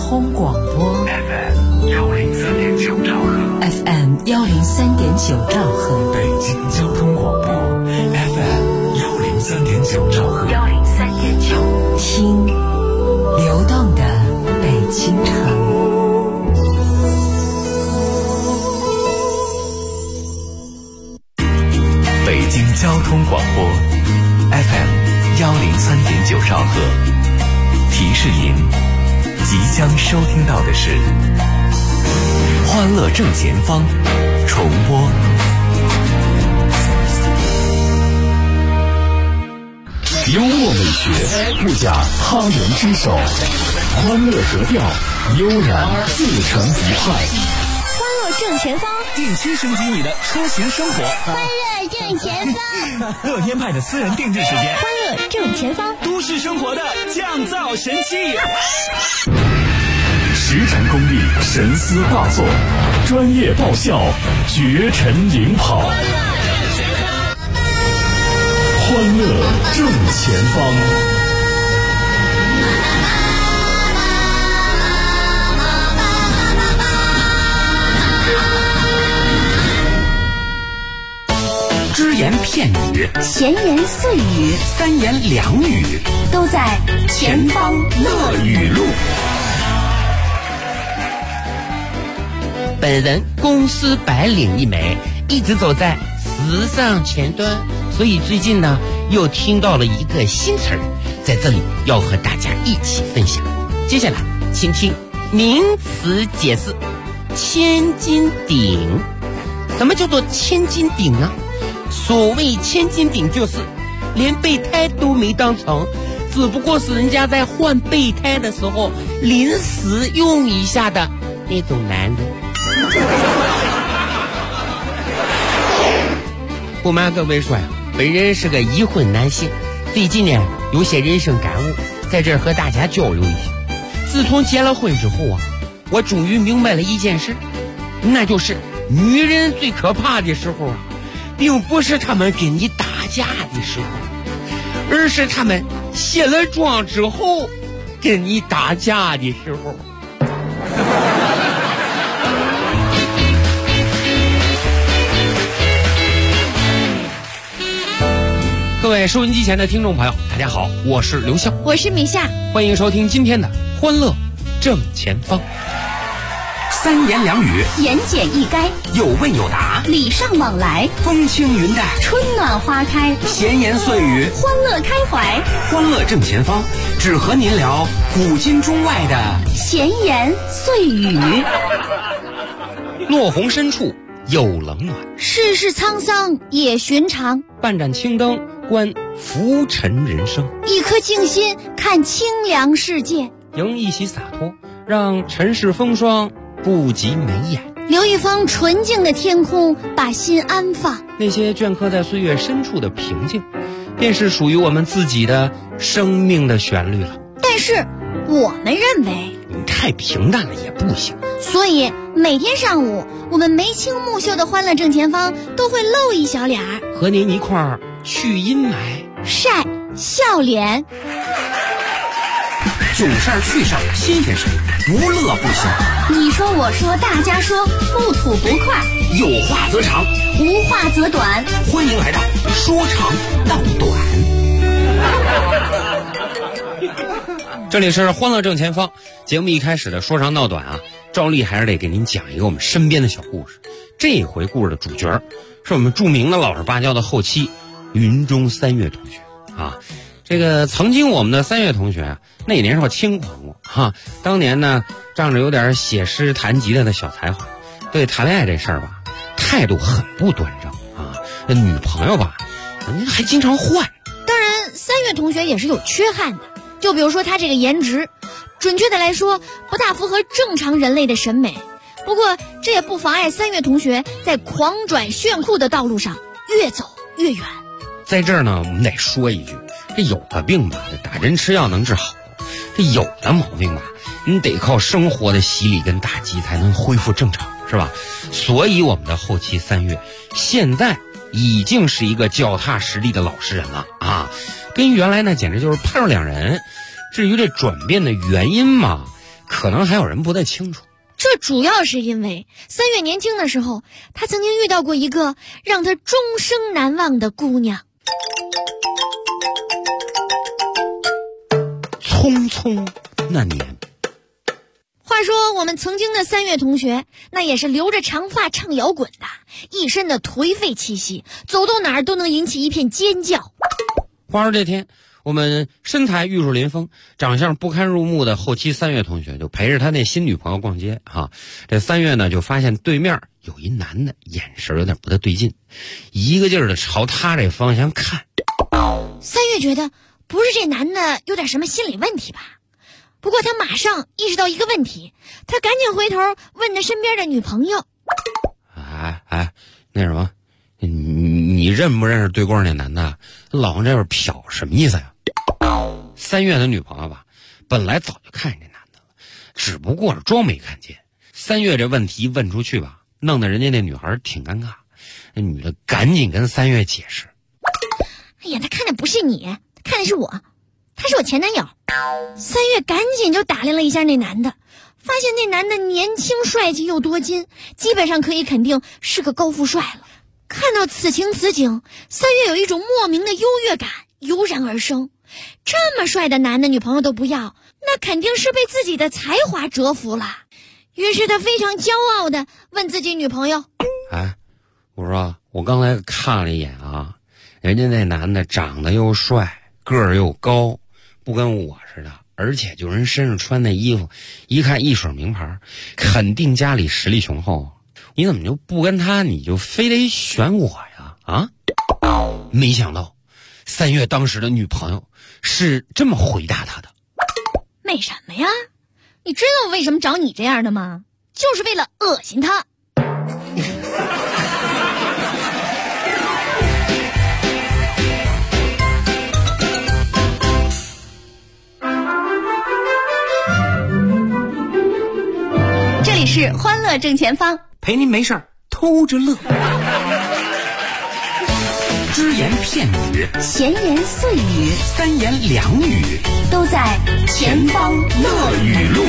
通广播 FM 103.9兆赫 FM 103.9兆赫， 北京交通广播 FM 103.9兆赫 103.9，听流动的北京城。 北京交通广播 FM 103.9兆赫，提示您即将收听到的是欢乐正前方重播。幽默美学不假他人之手，欢乐格调悠然自成一派。 欢乐正前方， 定期升级你的出行生活。 欢乐正前方， 乐天派的私人定制时间。 欢乐正前方， 都市生活的降噪神器。 实战功力神思大作，专业爆笑绝尘领跑。欢乐正前方。 只言片语， 闲言碎语， 三言两语， 都在前方乐语录。 本人公司白领一枚，一直走在时尚前端，所以最近呢又听到了一个新词儿，在这里要和大家一起分享。接下来请听名词解释。千斤顶。什么叫做千斤顶呢？所谓千斤顶，就是连备胎都没当成，只不过是人家在换备胎的时候临时用一下的那种男人。不瞒各位说呀，本人是个已婚男性，最近呢有些人生感悟，在这儿和大家交流一下。自从结了婚之后啊，我终于明白了一件事，那就是女人最可怕的时候啊，并不是她们跟你打架的时候，而是她们卸了妆之后跟你打架的时候。各位收音机前的听众朋友，大家好，我是刘笑， 我是米夏， 欢迎收听今天的欢乐正前方。 三言两语， 言简意赅， 有问有答， 礼尚往来， 风轻云淡， 春暖花开， 闲言碎语， 欢乐开怀。 欢乐正前方，只和您聊古今中外的闲言碎语。 落红深处有冷暖， 世事沧桑也寻常， 半盏青灯观浮沉人生， 一颗静心看清凉世界， 迎一袭洒脱，让尘世风霜不及眉眼， 留一方纯净的天空，把心安放。 那些镌刻在岁月深处的平静，便是属于我们自己的生命的旋律了。 但是我们认为你太平淡了也不行， 所以每天上午我们眉清目秀的欢乐正前方都会露一小脸儿， 和您一块儿去阴霾， 晒笑脸。 囧事儿趣事儿新鲜事儿，无乐不消。 你说我说大家说，不吐不快， 有话则长， 无话则短。 欢迎来到说长道短。 这里是欢乐正前方。节目一开始的说长道短啊，照例还是得给您讲一个我们身边的小故事。这回故事的主角是我们著名的老实巴交的后期云中三月同学啊。这个曾经我们的三月同学啊，那年少轻狂过哈，当年呢仗着有点写诗弹吉他的小才华，对谈恋爱这事儿吧态度很不端正啊，女朋友吧还经常换。 当然三月同学也是有缺憾的，就比如说他这个颜值，准确的来说不大符合正常人类的审美。不过这也不妨碍三月同学在狂拽炫酷的道路上越走越远。 在这儿呢我们得说一句，这有的病吧打针吃药能治好，这有的毛病吧你得靠生活的洗礼跟打击才能恢复正常，是吧？所以我们的后期三月现在已经是一个脚踏实地的老实人了啊，跟原来呢简直就是判若两人。至于这转变的原因嘛， 可能还有人不太清楚。 这主要是因为3月年轻的时候，他曾经遇到过一个让他终生难忘的姑娘。 匆匆那年， 话说我们曾经的3月同学，那也是留着长发唱摇滚的，一身的颓废气息，走到哪儿都能引起一片尖叫。 话说这天，我们身材玉树临风、长相不堪入目的后期3月同学就陪着他那新女朋友逛街哈。这3月呢，就发现对面有一男的眼神有点不太对劲，一个劲儿的朝他这方向看。 3月觉得不是这男的有点什么心理问题吧？不过他马上意识到一个问题，他赶紧回头问他身边的女朋友：“ 那什么，你认不认识对过那男的？老往这边瞟，什么意思呀？”3月的女朋友吧，本来早就看见这男的了，只不过是装没看见。3月这问题问出去吧，弄得人家那女孩挺尴尬。那女的赶紧跟3月解释：“ 哎呀，他看的不是你，看的是我，他是我前男友。”3月赶紧就打量了一下那男的，发现那男的年轻帅气又多金，基本上可以肯定是个高富帅了。看到此情此景，3月有一种莫名的优越感油然而生。这么帅的男的女朋友都不要，那肯定是被自己的才华折服了。于是他非常骄傲地问自己女朋友：“ 我说我刚才看了一眼啊，人家那男的长得又帅，个儿又高，不跟我似的，而且就人身上穿那衣服，一看一水名牌，肯定家里实力雄厚。你怎么就不跟他，你就非得选我呀？啊？”没想到3月当时的女朋友是这么回答他的：“ 为什么呀？你知道我为什么找你这样的吗？就是为了恶心他。”这里是欢乐正前方， 陪您没事儿偷着乐。只言片语， 闲言碎语， 三言两语， 都在前方乐语录。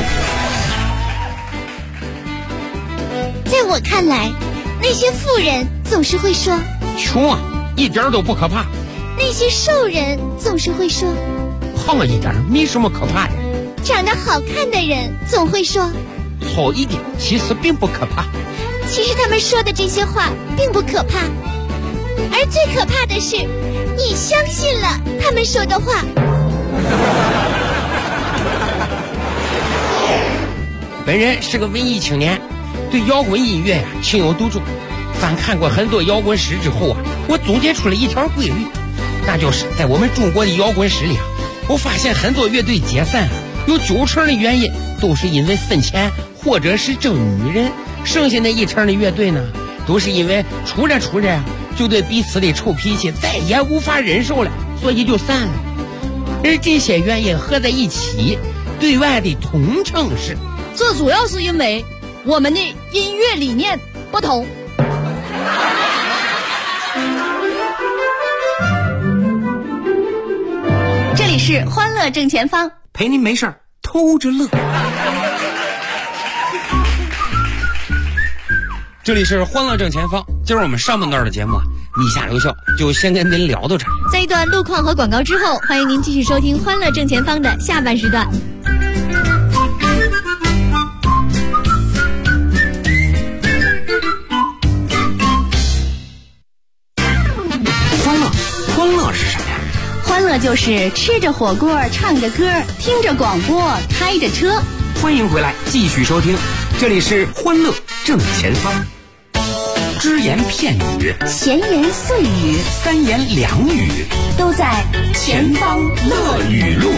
在我看来，那些富人总是会说穷啊，一点都不可怕； 那些瘦人总是会说胖一点没什么可怕的； 长得好看的人总会说丑一点其实并不可怕。 其实他们说的这些话并不可怕，而最可怕的是你相信了他们说的话。 本人是个文艺青年，对摇滚音乐情有独钟。翻看过很多摇滚史之后我总结出了一条规律，那就是在我们中国的摇滚史里我发现很多乐队解散有90%的原因都是因为分钱或者是争女人，剩下那1成的乐队呢，都是因为处着就对彼此的臭脾气再也无法忍受了，所以就散了。而这些原因合在一起，对外的统称是： 这主要是因为我们的音乐理念不同。这里是欢乐正前方， 陪您没事儿偷着乐。 这里是欢乐正前方，今儿我们上半段的节目逆下留笑就先跟您聊到这儿。 在一段路况和广告之后，欢迎您继续收听欢乐正前方的下半时段。 欢乐是什么呀？ 欢乐就是吃着火锅，唱着歌，听着广播，开着车。 欢迎回来，继续收听，这里是欢乐正前方。只言片语， 闲言碎语， 三言两语， 都在前方乐语录。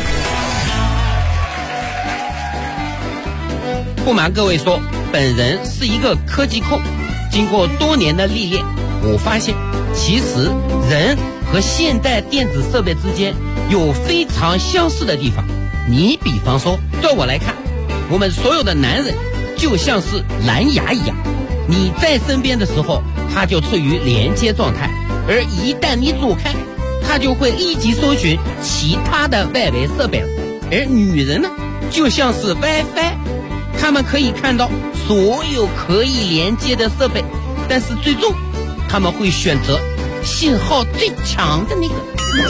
不瞒各位说，本人是一个科技控，经过多年的历练，我发现其实人和现代电子设备之间有非常相似的地方。你比方说，对我来看，我们所有的男人就像是蓝牙一样，你在身边的时候它就处于连接状态，而一旦你走开，它就会立即搜寻其他的外围设备了。而女人呢，就像是 WiFi， 他们可以看到所有可以连接的设备，但是最终他们会选择信号最强的那个。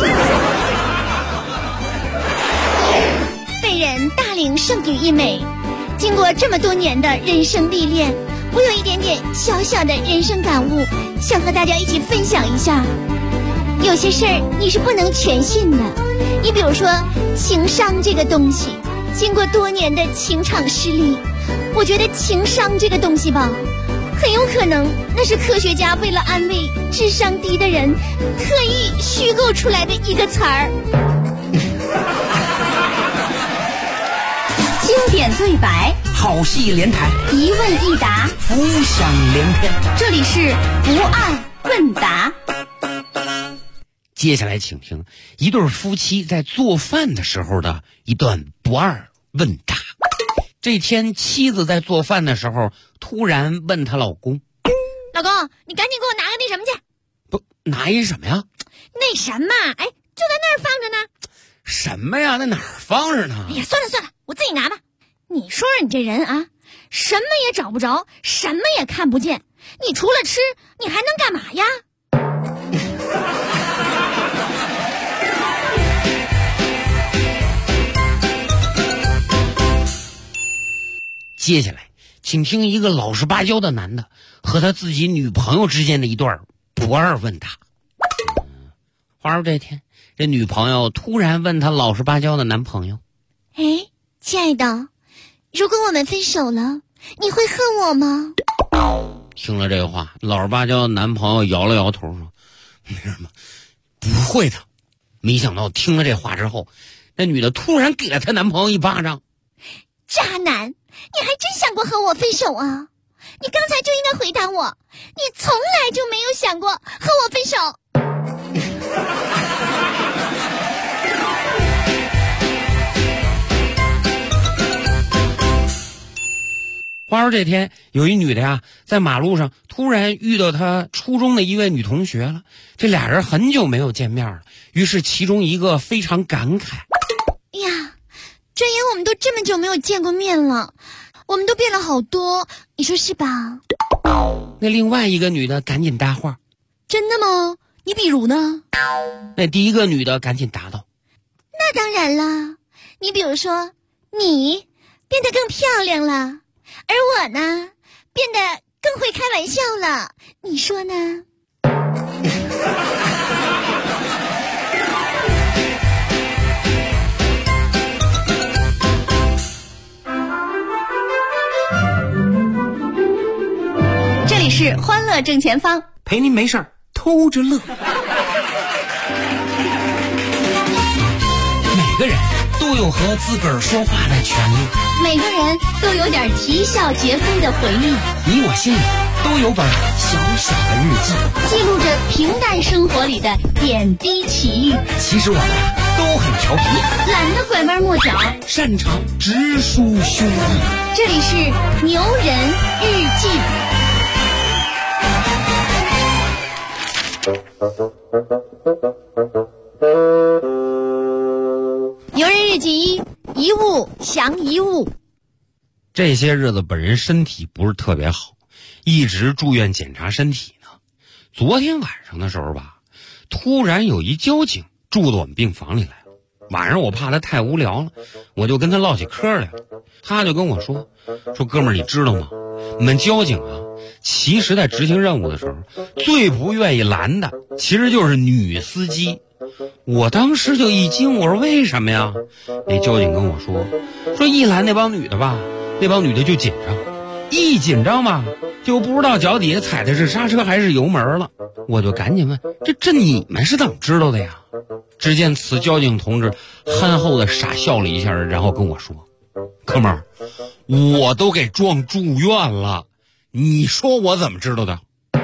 被人大龄剩女一枚，经过这么多年的人生历练，我有一点点小小的人生感悟，想和大家一起分享一下。有些事儿你是不能全信的，你比如说情商这个东西，经过多年的情场失利，我觉得情商这个东西吧，很有可能那是科学家为了安慰智商低的人特意虚构出来的一个词儿。 经典对白， 好戏连台， 一问一答， 浮想联翩。 这里是不二问答。 接下来请听一对夫妻在做饭的时候的一段不二问答。这天妻子在做饭的时候突然问她老公， 老公，你赶紧给我拿个那什么去。 不，拿一什么呀？ 那什么，哎，就在那儿放着呢。 什么呀？那哪儿放着呢？ 哎呀，算了算了，我自己拿吧。你说说你这人啊，什么也找不着，什么也看不见，你除了吃你还能干嘛呀？ 接下来请听一个老实巴交的男的和他自己女朋友之间的一段不二问答。话说这天，这女朋友突然问她老实巴交的男朋友， 哎，亲爱的，如果我们分手了，你会恨我吗？ 听了这话，老实巴交的男朋友摇了摇头说，没什么，不会的。没想到听了这话之后，那女的突然给了她男朋友一巴掌。 渣男，你还真想过和我分手啊？你刚才就应该回答我，你从来就没有想过和我分手。 话说这天，有一女的呀，在马路上突然遇到她初中的一位女同学了。这俩人很久没有见面了，于是其中一个非常感慨： 哎呀，转眼我们都这么久没有见过面了，我们都变了好多，你说是吧？ 那另外一个女的赶紧搭话： 真的吗？你比如呢？ 那第一个女的赶紧答道： 那当然啦，你比如说，你变得更漂亮了，而我呢，变得更会开玩笑了，你说呢？ 这里是欢乐正前方， 陪您没事儿偷着乐。 每个人都有和自个儿说话的权利， 每个人都有点啼笑皆非的回忆， 你我心里都有本小小的日记， 记录着平淡生活里的点滴奇遇。 其实我们都很调皮， 懒得拐弯抹角， 擅长直抒胸臆。 这里是牛人日记。 牛人日记一物降一物。 这些日子本人身体不是特别好，一直住院检查身体呢。昨天晚上的时候吧，突然有一交警住到我们病房里来了。晚上我怕他太无聊了，我就跟他唠起嗑来了。他就跟我说哥们儿，你知道吗？我们交警啊，其实在执行任务的时候最不愿意拦的其实就是女司机。我当时就一惊，我说为什么呀？那交警跟我说一拦那帮女的吧，那帮女的就紧张，一紧张吧就不知道脚底下踩的是刹车还是油门了。我就赶紧问，这你们是怎么知道的呀？只见此交警同志憨厚的傻笑了一下，然后跟我说，哥们儿，我都给撞住院了，你说我怎么知道的？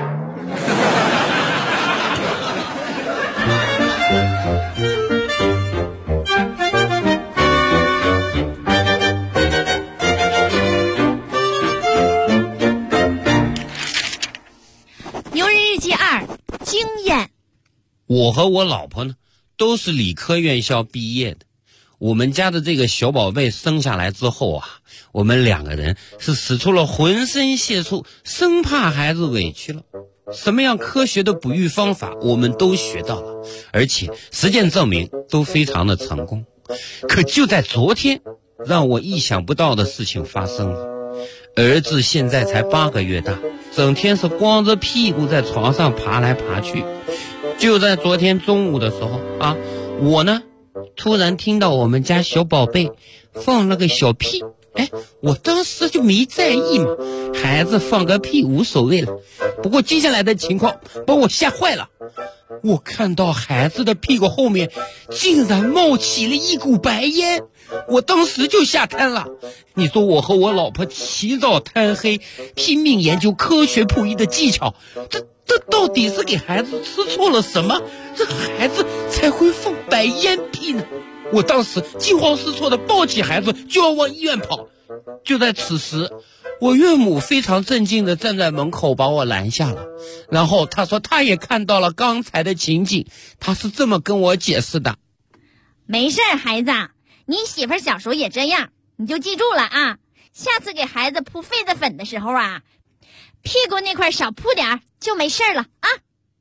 牛人日记2，经验。 我和我老婆呢，都是理科院校毕业的。 我们家的这个小宝贝生下来之后啊，我们2个人是使出了浑身解数，生怕孩子委屈了。什么样科学的哺育方法我们都学到了，而且实践证明都非常的成功。可就在昨天，让我意想不到的事情发生了。儿子现在才8个月大，整天是光着屁股在床上爬来爬去。就在昨天中午的时候啊，我呢突然听到我们家小宝贝放了个小屁。我当时就没在意嘛，孩子放个屁无所谓了。不过接下来的情况把我吓坏了，我看到孩子的屁股后面竟然冒起了一股白烟，我当时就吓瘫了。你说我和我老婆起早贪黑，拼命研究科学哺育的技巧，这到底是给孩子吃错了什么？这孩子才会放白烟屁呢？我当时惊慌失措地抱起孩子就要往医院跑。就在此时，我岳母非常镇静地站在门口把我拦下了，然后她说她也看到了刚才的情景，她是这么跟我解释的： 没事孩子，你媳妇小时候也这样，你就记住了啊，下次给孩子铺痱子粉的时候啊，屁股那块少铺点就没事了啊。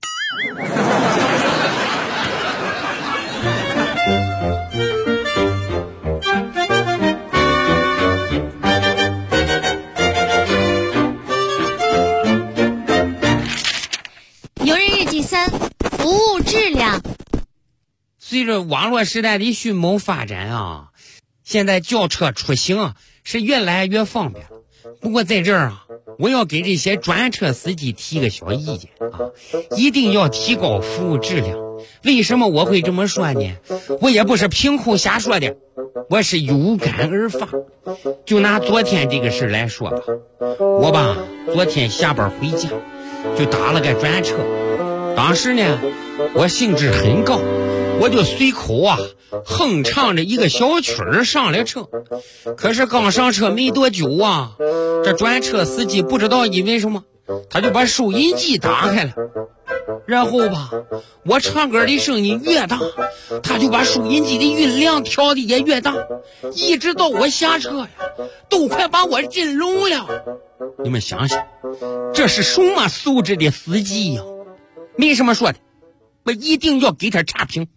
游人日记3，服务质量。 随着网络时代的迅猛发展啊，现在叫车出行啊是越来越方便了。不过在这儿啊，我要给这些专车司机提个小意见啊，一定要提高服务质量。为什么我会这么说呢？我也不是凭空瞎说的，我是有感而发。就拿昨天这个事来说吧，我吧昨天下班回家就打了个专车，当时呢我兴致很高，我就随口啊哼唱着一个小曲儿上了车。可是刚上车没多久啊，这专车司机不知道因为什么，他就把收音机打开了，然后吧我唱歌的声音越大，他就把收音机的音量调的也越大，一直到我下车呀都快把我震聋了。你们想想，这是什么素质的司机呀？没什么说的，我一定要给他差评。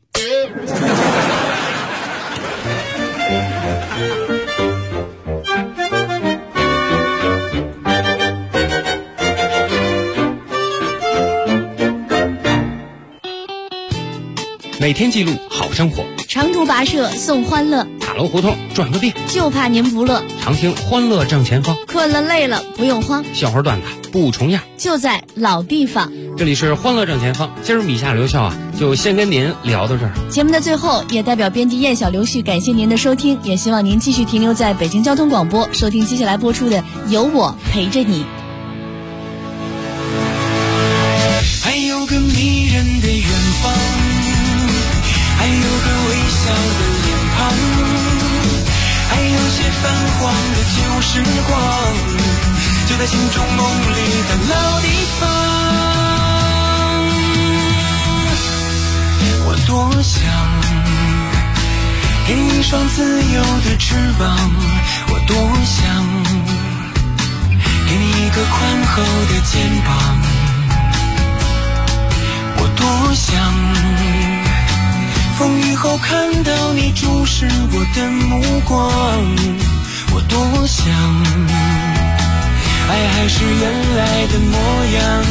每天记录好生活， 长途跋涉送欢乐， 塔楼胡同转个遍， 就怕您不乐。 常听欢乐正前方， 困了累了不用慌， 笑话段子不重样， 就在老地方。 这里是欢乐正前方，今儿米夏刘笑啊，就先跟您聊到这儿。 节目的最后，也代表编辑燕小刘旭感谢您的收听，也希望您继续停留在北京交通广播，收听接下来播出的《有我陪着你》。 还有个迷人的远方，还有个微笑的脸庞，还有些泛黄的旧时光，就在心中梦里的老地方。我多想给你一双自由的翅膀，我多想给你一个宽厚的肩膀，我多想风雨后看到你注视我的目光，我多想爱还是原来的模样，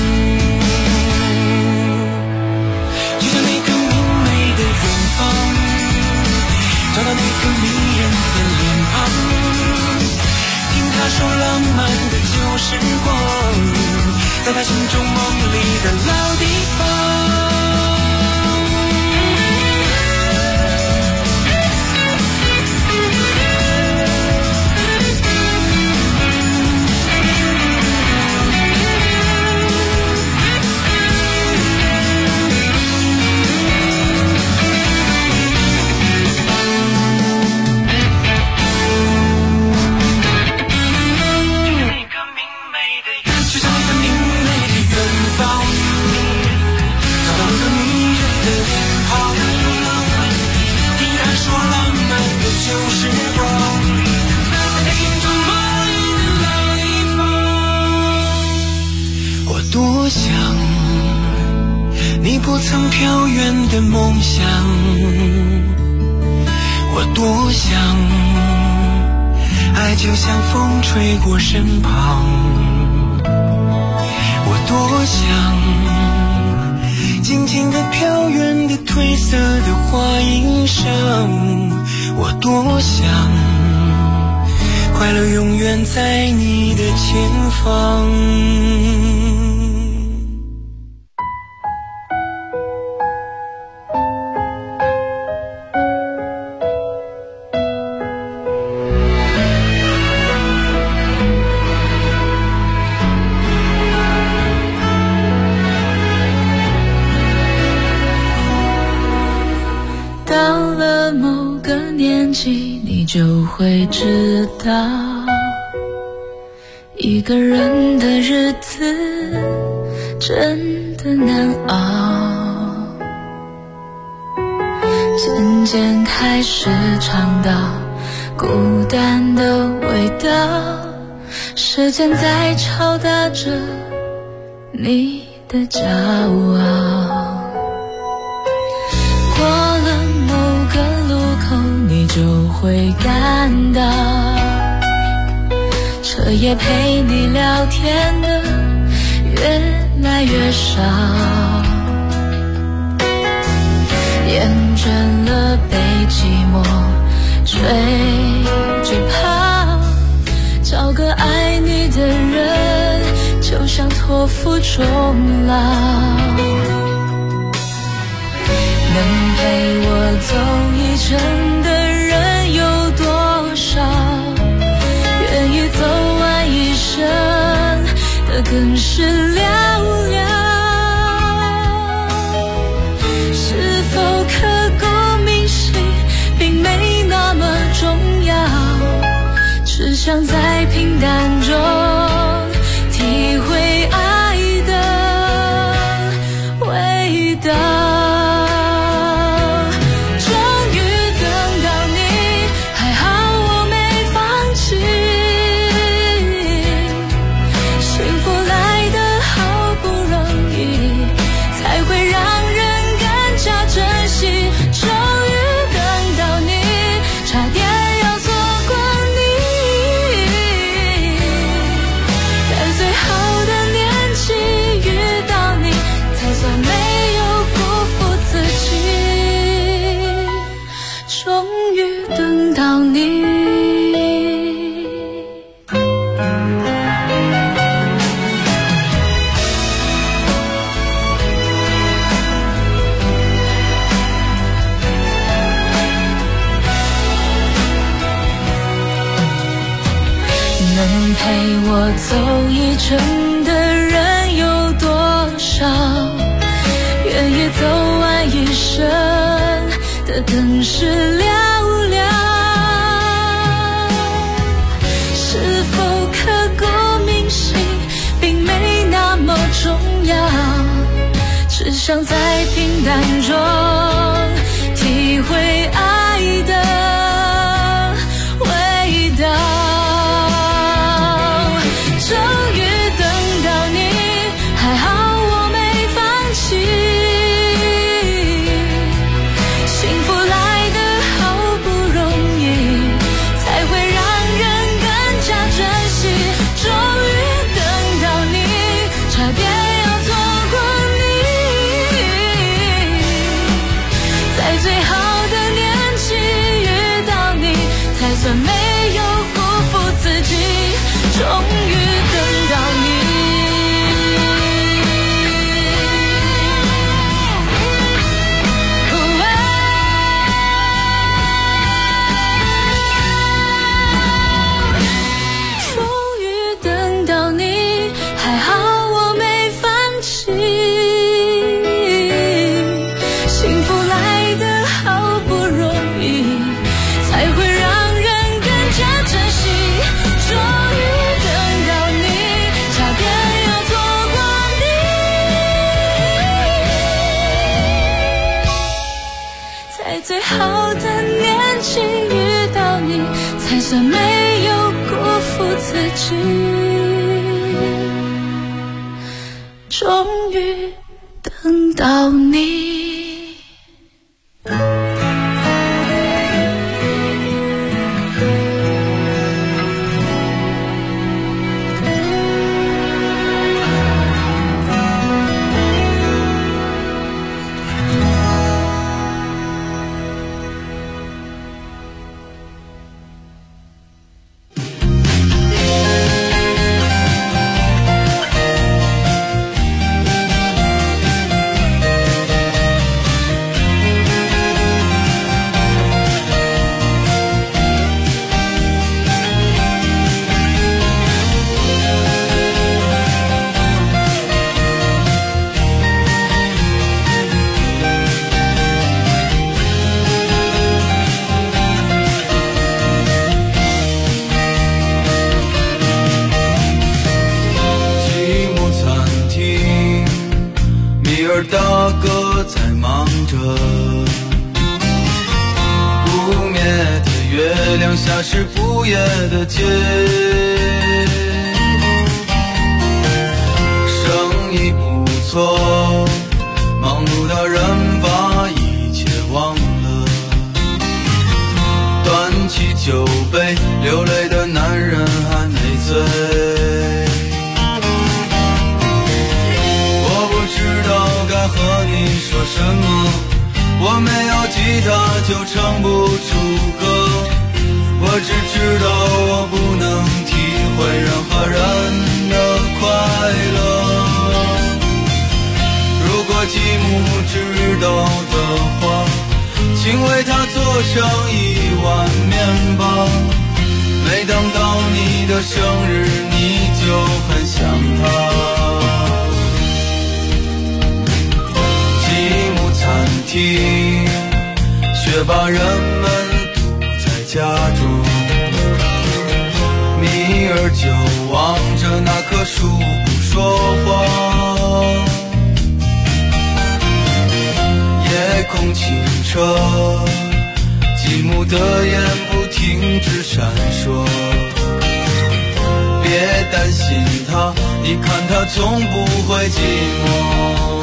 就像那个明媚的远方，找到那个迷人的脸庞，听他说浪漫的旧时光，在他心中梦里的老地方。 你不曾飘远的梦想，我多想，爱就像风吹过身旁，我多想，静静地飘远的褪色的花衣裳，我多想，快乐永远在你的前方。 到了某个年纪，你就会知道，一个人的日子真的难熬，渐渐开始尝到孤单的味道，时间在敲打着你的骄傲。过了某个路口，你就会感到，彻夜陪你聊天的越来越少，厌倦了被寂寞追跑，找个爱你的人就像托付终老，能陪我走一程的人有多少，愿意走完一生的更是寥寥，是否刻骨铭心并没那么重要，只想在平淡中体会爱的味道。能陪我走一程的人有多少，愿意走完一生的更是寥寥，是否刻骨铭心并没那么重要，只想在平淡中体会爱的味道。终于等到你，还好我没放弃，幸福来得好不容易，才会让人更加珍惜。终于等到你，差点要错过你，在最好的年纪遇到你，才算没有辜负自己。终于等到你，终于等到你，还好我没放弃，幸福来得好不容易，才会让人更加珍惜。终于最好的年纪遇到你，才算没有辜负自己。终于等等到你。 大哥在忙着，不灭的月亮下是不夜的街，生意不错，忙碌的人把一切忘了，端起酒杯，流泪的男人还没醉。该和你说什么？我没有吉他就唱不出歌，我只知道我不能体会任何人的快乐。如果继母知道的话，请为他做上一碗面包。每当到你的生日，你就很想他。餐厅，却把人们堵在家中。米儿就望着那棵树不说话。夜空清澈，继母的眼不停止闪烁。别担心他，你看他从不会寂寞。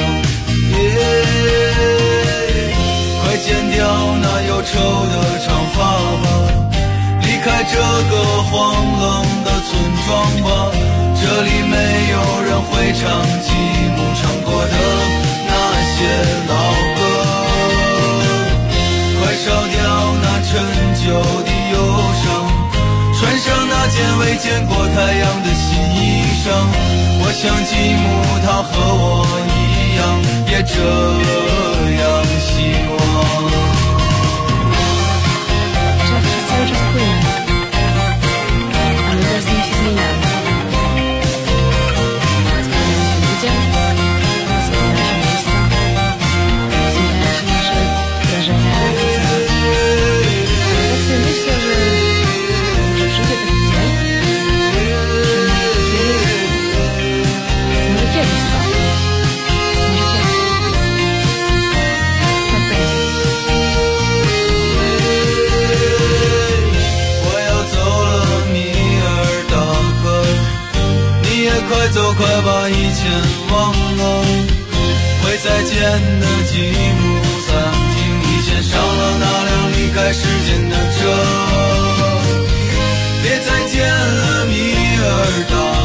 快剪掉那忧愁的长发吧，离开这个荒冷的村庄吧，这里没有人会唱继母唱过的那些老歌。快烧掉那陈旧的忧伤，穿上那件未见过太阳的新衣裳。我想继母她和我一样，也这样希望。快走，快把以前忘了。会再见的继母，餐厅已先上了那辆离开时间的车。别再见了，米尔达。